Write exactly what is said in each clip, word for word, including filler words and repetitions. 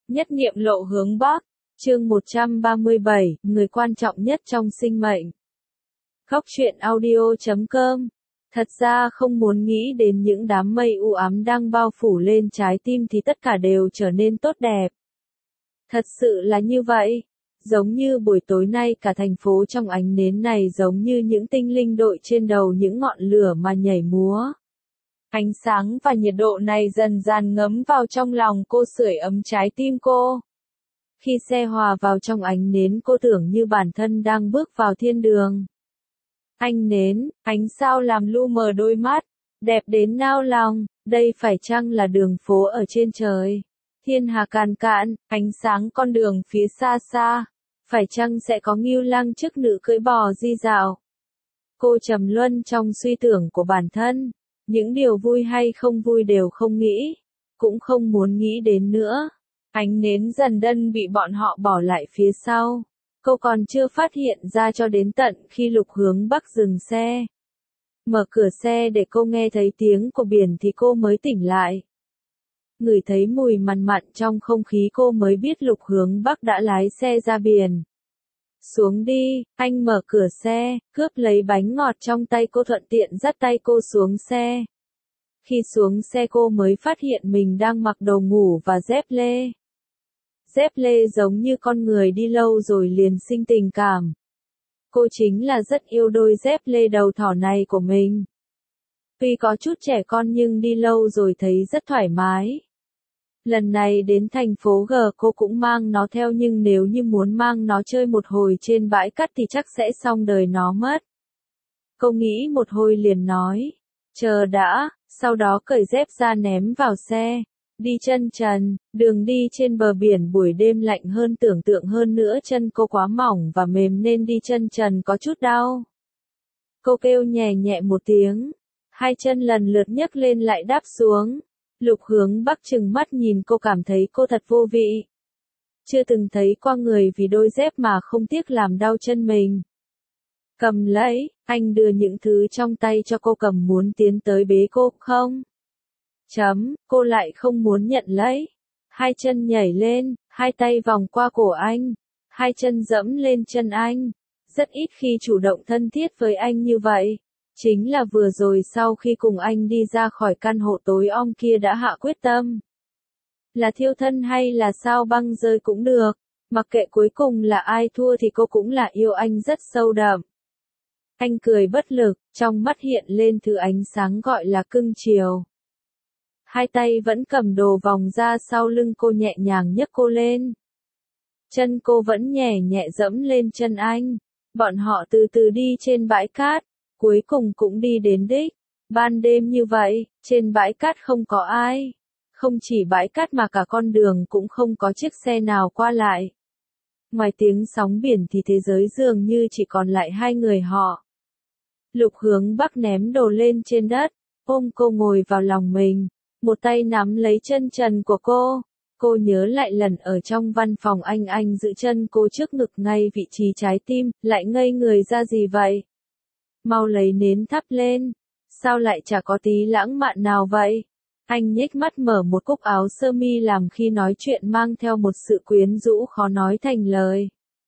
Nhất niệm lộ hướng Bắc, chương một trăm ba mươi bảy, người quan trọng nhất trong sinh mệnh. Khóc chuyện audio chấm com. Thật ra không muốn nghĩ đến những đám mây u ám đang bao phủ lên trái tim thì tất cả đều trở nên tốt đẹp. Thật sự là như vậy. Giống như buổi tối nay cả thành phố trong ánh nến này giống như những tinh linh đội trên đầu những ngọn lửa mà nhảy múa. Ánh sáng và nhiệt độ này dần dần ngấm vào trong lòng cô, sưởi ấm trái tim cô. Khi xe hòa vào trong ánh nến, cô tưởng như bản thân đang bước vào thiên đường. Ánh nến, ánh sao làm lu mờ đôi mắt, đẹp đến nao lòng, đây phải chăng là đường phố ở trên trời? Thiên hà càn cạn, ánh sáng con đường phía xa xa, phải chăng sẽ có ngưu lăng chức nữ cưỡi bò di dạo? Cô trầm luân trong suy tưởng của bản thân, những điều vui hay không vui đều không nghĩ, cũng không muốn nghĩ đến nữa. Ánh nến dần dần bị bọn họ bỏ lại phía sau. Cô còn chưa phát hiện ra cho đến tận khi Lục Hướng Bắc dừng xe. Mở cửa xe để cô nghe thấy tiếng của biển thì cô mới tỉnh lại. Ngửi thấy mùi mặn mặn trong không khí cô mới biết Lục Hướng Bắc đã lái xe ra biển. Xuống đi, anh mở cửa xe, cướp lấy bánh ngọt trong tay cô, thuận tiện dắt tay cô xuống xe. Khi xuống xe cô mới phát hiện mình đang mặc đồ ngủ và dép lê. Dép lê giống như con người đi lâu rồi liền sinh tình cảm. Cô chính là rất yêu đôi dép lê đầu thỏ này của mình. Tuy có chút trẻ con nhưng đi lâu rồi thấy rất thoải mái. Lần này đến thành phố G cô cũng mang nó theo, nhưng nếu như muốn mang nó chơi một hồi trên bãi cát thì chắc sẽ xong đời nó mất. Cô nghĩ một hồi liền nói, chờ đã, sau đó cởi dép ra ném vào xe. Đi chân trần, đường đi trên bờ biển buổi đêm lạnh hơn tưởng tượng, hơn nữa chân cô quá mỏng và mềm nên đi chân trần có chút đau. Cô kêu nhẹ nhẹ một tiếng, hai chân lần lượt nhấc lên lại đáp xuống. Lục Hướng Bắc trừng mắt nhìn cô, cảm thấy cô thật vô vị. Chưa từng thấy qua người vì đôi dép mà không tiếc làm đau chân mình. Cầm lấy, anh đưa những thứ trong tay cho cô, cầm muốn tiến tới bế cô, không? Chấm, cô lại không muốn nhận lấy. Hai chân nhảy lên, hai tay vòng qua cổ anh, hai chân dẫm lên chân anh. Rất ít khi chủ động thân thiết với anh như vậy. Chính là vừa rồi sau khi cùng anh đi ra khỏi căn hộ tối om kia đã hạ quyết tâm. Là thiêu thân hay là sao băng rơi cũng được. Mặc kệ cuối cùng là ai thua thì cô cũng là yêu anh rất sâu đậm. Anh cười bất lực, trong mắt hiện lên thứ ánh sáng gọi là cưng chiều. Hai tay vẫn cầm đồ vòng ra sau lưng cô, nhẹ nhàng nhấc cô lên. Chân cô vẫn nhẹ nhẹ dẫm lên chân anh. Bọn họ từ từ đi trên bãi cát, cuối cùng cũng đi đến đích. Ban đêm như vậy, trên bãi cát không có ai. Không chỉ bãi cát mà cả con đường cũng không có chiếc xe nào qua lại. Ngoài tiếng sóng biển thì thế giới dường như chỉ còn lại hai người họ. Lục Hướng Bắc ném đồ lên trên đất, ôm cô ngồi vào lòng mình. Một tay nắm lấy chân trần của cô. Cô nhớ lại lần ở trong văn phòng anh anh giữ chân cô trước ngực ngay vị trí trái tim, lại ngây người ra gì vậy? Mau lấy nến thắp lên. Sao lại chả có tí lãng mạn nào vậy? Anh nhếch mắt mở một cúc áo sơ mi làm khi nói chuyện mang theo một sự quyến rũ khó nói thành lời.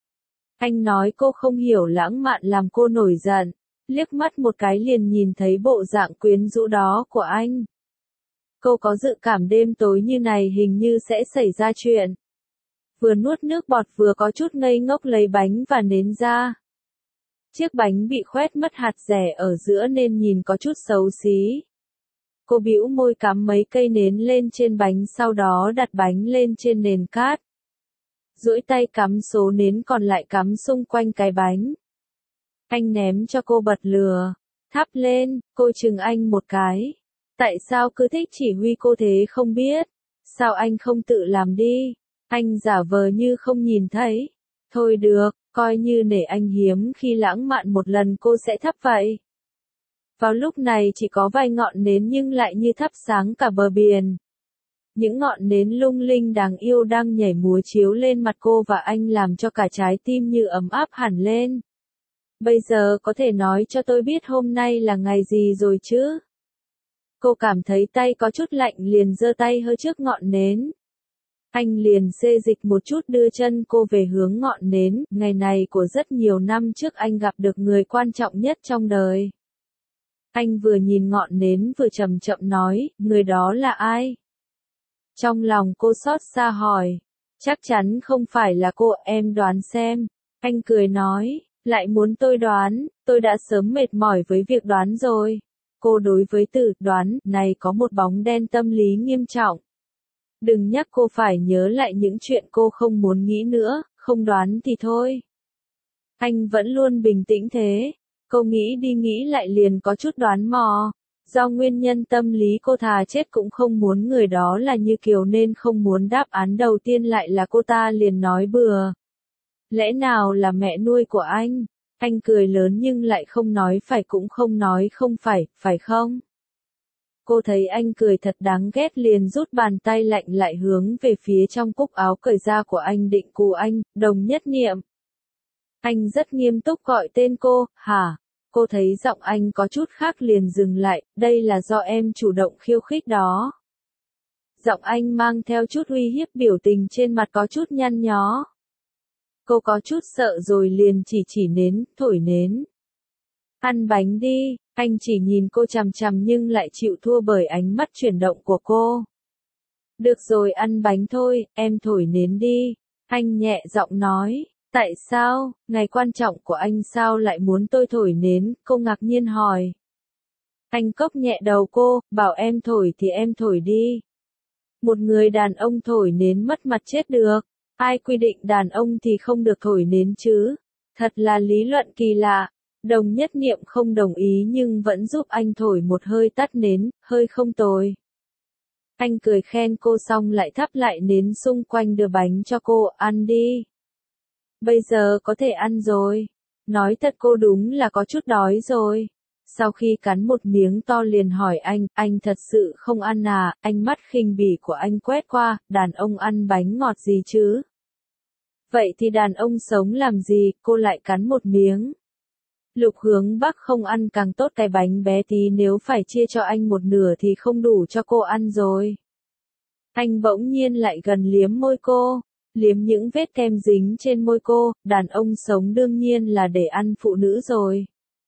Anh nói cô không hiểu lãng mạn làm cô nổi giận. Liếc mắt một cái liền nhìn thấy bộ dạng quyến rũ đó của anh. Cô có dự cảm đêm tối như này hình như sẽ xảy ra chuyện. Vừa nuốt nước bọt vừa có chút ngây ngốc lấy bánh và nến ra. Chiếc bánh bị khoét mất hạt dẻ ở giữa nên nhìn có chút xấu xí. Cô bĩu môi cắm mấy cây nến lên trên bánh, sau đó đặt bánh lên trên nền cát. Duỗi tay cắm số nến còn lại cắm xung quanh cái bánh. Anh ném cho cô bật lửa. Thắp lên, cô chừng anh một cái. Tại sao cứ thích chỉ huy cô thế không biết? Sao anh không tự làm đi? Anh giả vờ như không nhìn thấy. Thôi được, coi như nể anh hiếm khi lãng mạn một lần cô sẽ thắp vậy. Vào lúc này chỉ có vài ngọn nến nhưng lại như thắp sáng cả bờ biển. Những ngọn nến lung linh đáng yêu đang nhảy múa chiếu lên mặt cô và anh làm cho cả trái tim như ấm áp hẳn lên. Bây giờ có thể nói cho tôi biết hôm nay là ngày gì rồi chứ? Cô cảm thấy tay có chút lạnh liền giơ tay hơi trước ngọn nến. Anh liền xê dịch một chút đưa chân cô về hướng ngọn nến, ngày này của rất nhiều năm trước anh gặp được người quan trọng nhất trong đời. Anh vừa nhìn ngọn nến vừa chậm chậm nói, người đó là ai? Trong lòng cô xót xa hỏi, chắc chắn không phải là cô, em đoán xem. Anh cười nói, lại muốn tôi đoán, tôi đã sớm mệt mỏi với việc đoán rồi. Cô đối với từ đoán này có một bóng đen tâm lý nghiêm trọng. Đừng nhắc cô phải nhớ lại những chuyện cô không muốn nghĩ nữa, không đoán thì thôi. Anh vẫn luôn bình tĩnh thế. Cô nghĩ đi nghĩ lại liền có chút đoán mò. Do nguyên nhân tâm lý cô thà chết cũng không muốn người đó là Như Kiều nên không muốn đáp án đầu tiên lại là cô ta liền nói bừa. Lẽ nào là mẹ nuôi của anh? Anh cười lớn nhưng lại không nói phải cũng không nói không phải, phải không? Cô thấy anh cười thật đáng ghét liền rút bàn tay lạnh lại hướng về phía trong cúc áo cởi ra của anh định cù anh, Đồng Nhất Niệm. Anh rất nghiêm túc gọi tên cô, hả? Cô thấy giọng anh có chút khác liền dừng lại, đây là do em chủ động khiêu khích đó. Giọng anh mang theo chút uy hiếp, biểu tình trên mặt có chút nhăn nhó. Cô có chút sợ rồi liền chỉ chỉ nến, thổi nến. Ăn bánh đi, anh chỉ nhìn cô chằm chằm nhưng lại chịu thua bởi ánh mắt chuyển động của cô. Được rồi, ăn bánh thôi, em thổi nến đi. Anh nhẹ giọng nói, tại sao, ngày quan trọng của anh sao lại muốn tôi thổi nến, cô ngạc nhiên hỏi. Anh cốc nhẹ đầu cô, bảo em thổi thì em thổi đi. Một người đàn ông thổi nến mất mặt chết được. Ai quy định đàn ông thì không được thổi nến chứ? Thật là lý luận kỳ lạ. Đồng Nhất Niệm không đồng ý nhưng vẫn giúp anh thổi một hơi tắt nến, hơi không tồi. Anh cười khen cô xong lại thắp lại nến xung quanh đưa bánh cho cô, ăn đi. Bây giờ có thể ăn rồi. Nói thật cô đúng là có chút đói rồi. Sau khi cắn một miếng to liền hỏi anh, anh thật sự không ăn à? Ánh mắt khinh bỉ của anh quét qua, đàn ông ăn bánh ngọt gì chứ? Vậy thì đàn ông sống làm gì? Cô lại cắn một miếng. Lục Hướng Bắc không ăn càng tốt, cái bánh bé tí nếu phải chia cho anh một nửa thì không đủ cho cô ăn rồi. Anh bỗng nhiên lại gần liếm môi cô, liếm những vết kem dính trên môi cô, đàn ông sống đương nhiên là để ăn phụ nữ rồi.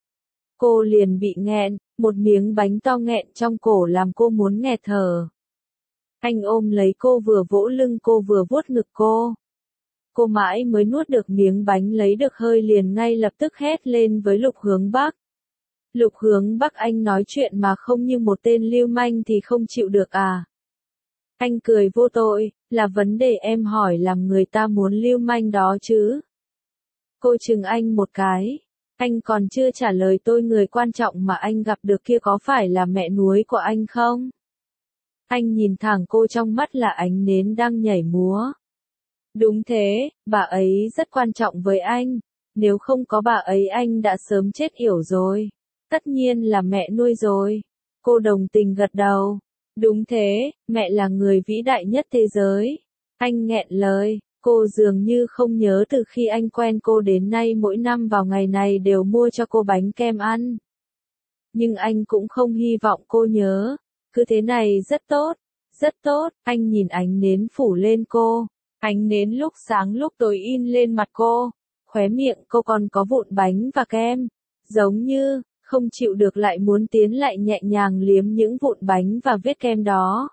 Cô liền bị nghẹn, một miếng bánh to nghẹn trong cổ làm cô muốn nghẹt thở. Anh ôm lấy cô vừa vỗ lưng cô vừa vuốt ngực cô. Cô mãi mới nuốt được miếng bánh lấy được hơi liền ngay lập tức hét lên với Lục Hướng Bắc. Lục Hướng Bắc, anh nói chuyện mà không như một tên lưu manh thì không chịu được à? Anh cười vô tội, là vấn đề em hỏi làm người ta muốn lưu manh đó chứ. Cô chừng anh một cái. Anh còn chưa trả lời tôi, người quan trọng mà anh gặp được kia có phải là mẹ nuôi của anh không? Anh nhìn thẳng cô, trong mắt là ánh nến đang nhảy múa. Đúng thế, bà ấy rất quan trọng với anh. Nếu không có bà ấy anh đã sớm chết yểu rồi. Tất nhiên là mẹ nuôi rồi. Cô đồng tình gật đầu. Đúng thế, mẹ là người vĩ đại nhất thế giới. Anh nghẹn lời. Cô dường như không nhớ từ khi anh quen cô đến nay mỗi năm vào ngày này đều mua cho cô bánh kem ăn. Nhưng anh cũng không hy vọng cô nhớ. Cứ thế này rất tốt, rất tốt. Anh nhìn ánh nến phủ lên cô. Ánh nến lúc sáng lúc tối in lên mặt cô. Khóe miệng cô còn có vụn bánh và kem. Giống như, không chịu được lại muốn tiến lại nhẹ nhàng liếm những vụn bánh và vết kem đó.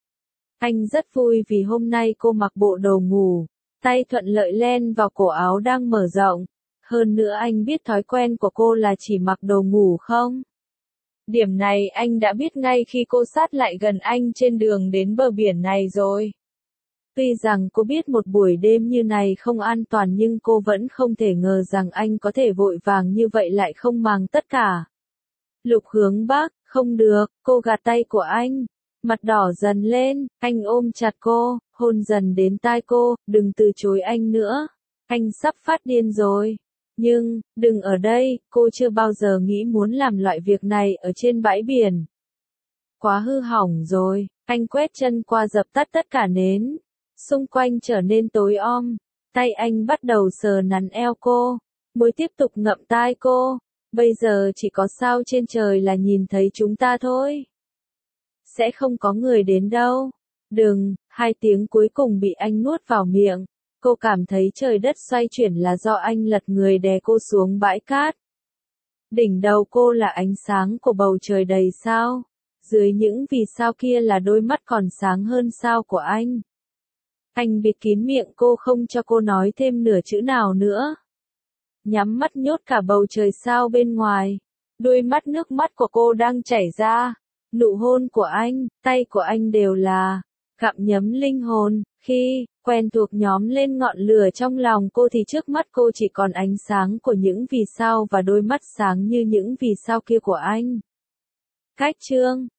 Anh rất vui vì hôm nay cô mặc bộ đồ ngủ. Tay thuận lợi len vào cổ áo đang mở rộng. Hơn nữa anh biết thói quen của cô là chỉ mặc đồ ngủ không? Điểm này anh đã biết ngay khi cô sát lại gần anh trên đường đến bờ biển này rồi. Tuy rằng cô biết một buổi đêm như này không an toàn nhưng cô vẫn không thể ngờ rằng anh có thể vội vàng như vậy lại không màng tất cả. Lục Hướng Bắc, không được, cô gạt tay của anh. Mặt đỏ dần lên, anh ôm chặt cô, hôn dần đến tai cô, đừng từ chối anh nữa. Anh sắp phát điên rồi. Nhưng, đừng ở đây, cô chưa bao giờ nghĩ muốn làm loại việc này ở trên bãi biển. Quá hư hỏng rồi, anh quét chân qua dập tắt tất cả nến. Xung quanh trở nên tối om, tay anh bắt đầu sờ nắn eo cô, môi tiếp tục ngậm tai cô. Bây giờ chỉ có sao trên trời là nhìn thấy chúng ta thôi. Sẽ không có người đến đâu. Đừng, Hai tiếng cuối cùng bị anh nuốt vào miệng. Cô cảm thấy trời đất xoay chuyển là do anh lật người đè cô xuống bãi cát. Đỉnh đầu cô là ánh sáng của bầu trời đầy sao. Dưới những vì sao kia là đôi mắt còn sáng hơn sao của anh. Anh bịt kín miệng cô không cho cô nói thêm nửa chữ nào nữa. Nhắm mắt nhốt cả bầu trời sao bên ngoài. Đôi mắt nước mắt của cô đang chảy ra. Nụ hôn của anh, tay của anh đều là gặm nhấm linh hồn. Khi quen thuộc nhóm lên ngọn lửa trong lòng cô thì trước mắt cô chỉ còn ánh sáng của những vì sao và đôi mắt sáng như những vì sao kia của anh. Cách chương